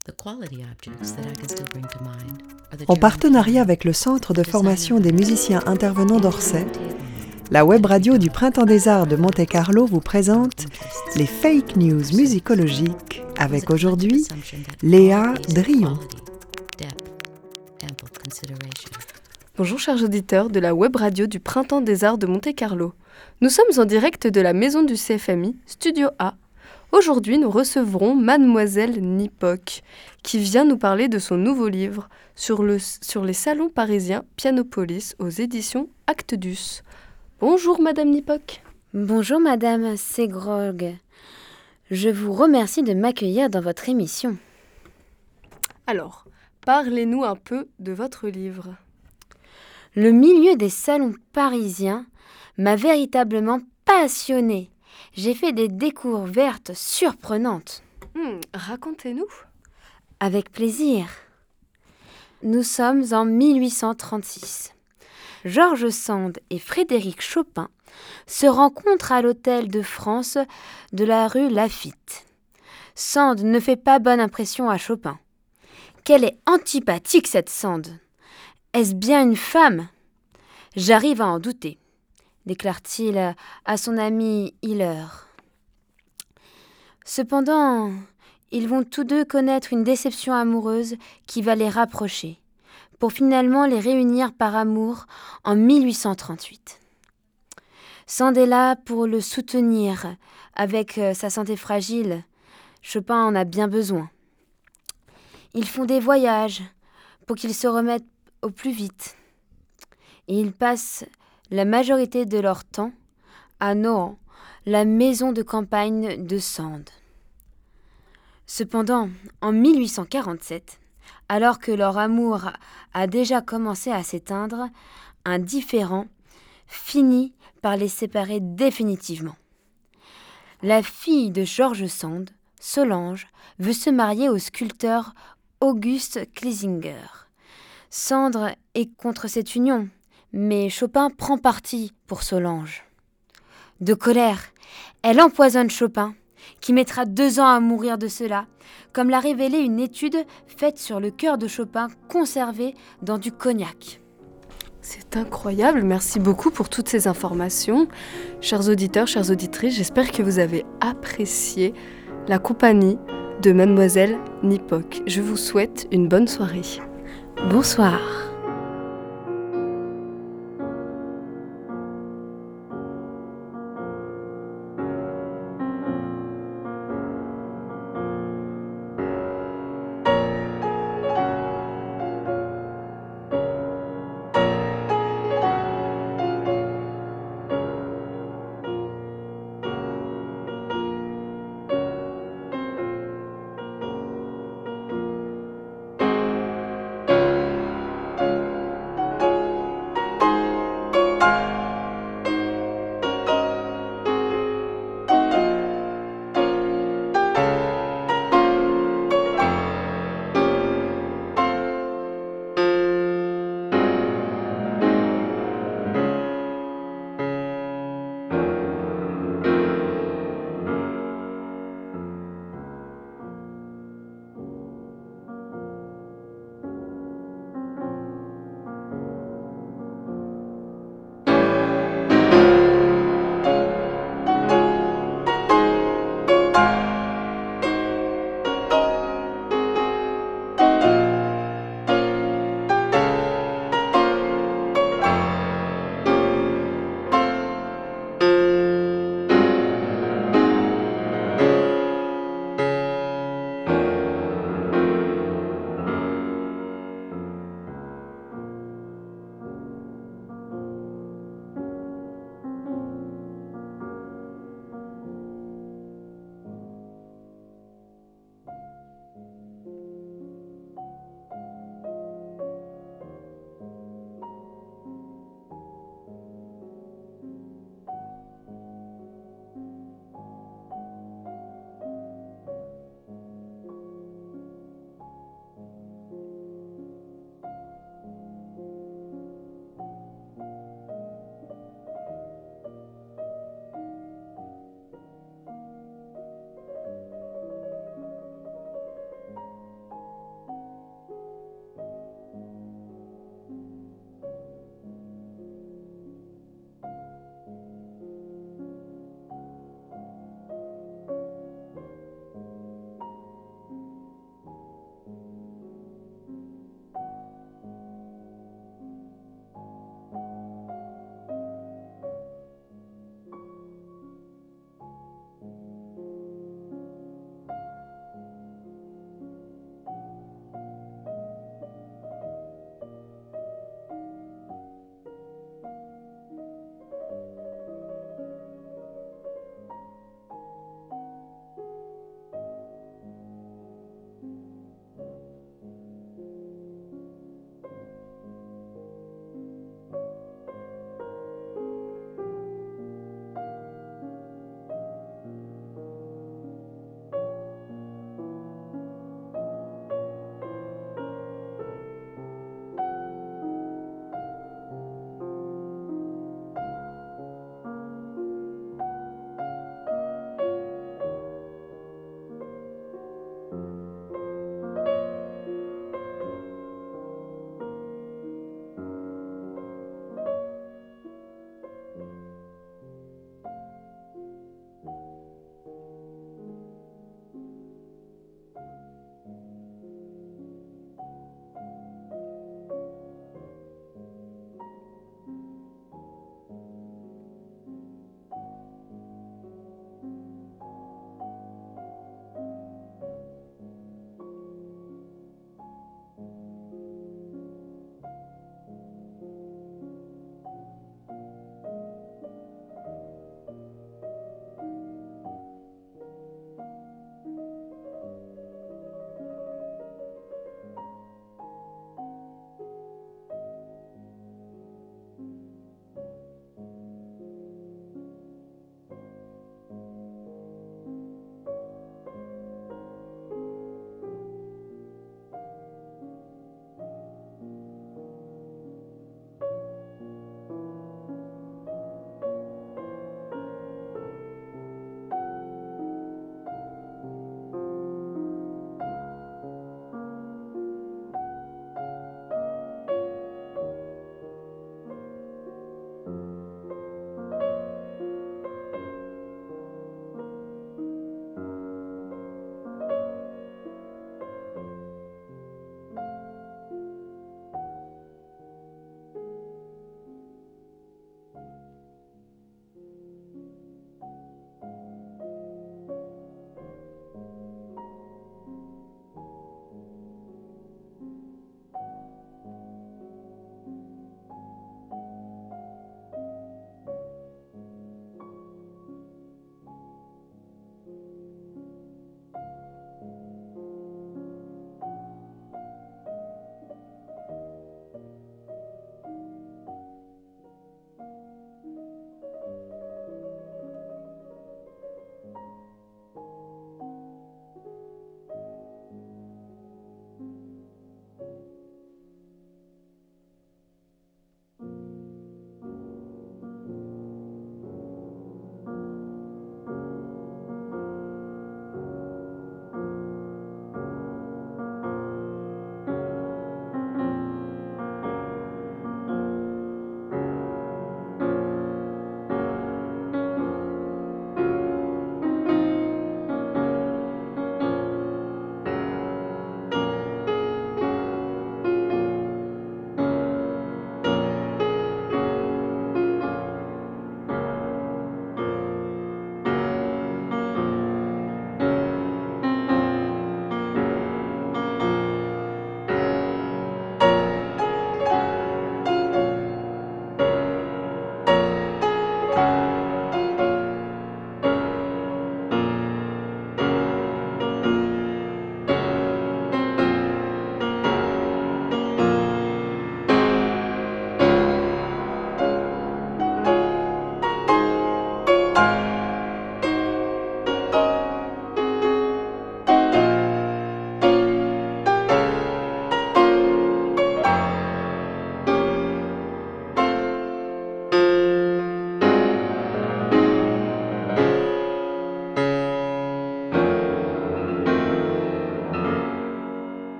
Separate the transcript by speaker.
Speaker 1: En partenariat avec le Centre de formation des musiciens intervenants d'Orsay, la web radio du Printemps des Arts de Monte-Carlo vous présente les fake news musicologiques avec aujourd'hui Léa Drion.
Speaker 2: Bonjour chers auditeurs de la web radio du Printemps des Arts de Monte-Carlo. Nous sommes en direct de la maison du CFMI, Studio A. Aujourd'hui, nous recevrons Mademoiselle Nipoque, qui vient nous parler de son nouveau livre sur les salons parisiens Pianopolis aux éditions Actedus. Bonjour Madame Nipoque.
Speaker 3: Bonjour Madame Segrog. Je vous remercie de m'accueillir dans votre émission.
Speaker 2: Alors, parlez-nous un peu de votre livre.
Speaker 3: Le milieu des salons parisiens m'a véritablement passionnée. J'ai fait des découvertes surprenantes.
Speaker 2: Racontez-nous.
Speaker 3: Avec plaisir. Nous sommes en 1836. George Sand et Frédéric Chopin se rencontrent à l'hôtel de France de la rue Laffitte. Sand ne fait pas bonne impression à Chopin. Qu'elle est antipathique cette Sand. Est-ce bien une femme ? J'arrive à en douter, déclare-t-il à son ami Hiller. Cependant, ils vont tous deux connaître une déception amoureuse qui va les rapprocher, pour finalement les réunir par amour en 1838. Sand est là pour le soutenir avec sa santé fragile. Chopin en a bien besoin. Ils font des voyages pour qu'il se remette au plus vite. Et ils passent la majorité de leur temps à Nohant, la maison de campagne de Sand. Cependant, en 1847, alors que leur amour a déjà commencé à s'éteindre, un différend finit par les séparer définitivement. La fille de George Sand, Solange, veut se marier au sculpteur Auguste Clesinger. Sand est contre cette union, mais Chopin prend parti pour Solange. De colère, elle empoisonne Chopin, qui mettra 2 ans à mourir de cela, comme l'a révélé une étude faite sur le cœur de Chopin conservé dans du cognac.
Speaker 2: C'est incroyable, merci beaucoup pour toutes ces informations. Chers auditeurs, chères auditrices, j'espère que vous avez apprécié la compagnie de Mademoiselle Nipoque. Je vous souhaite une bonne soirée.
Speaker 3: Bonsoir.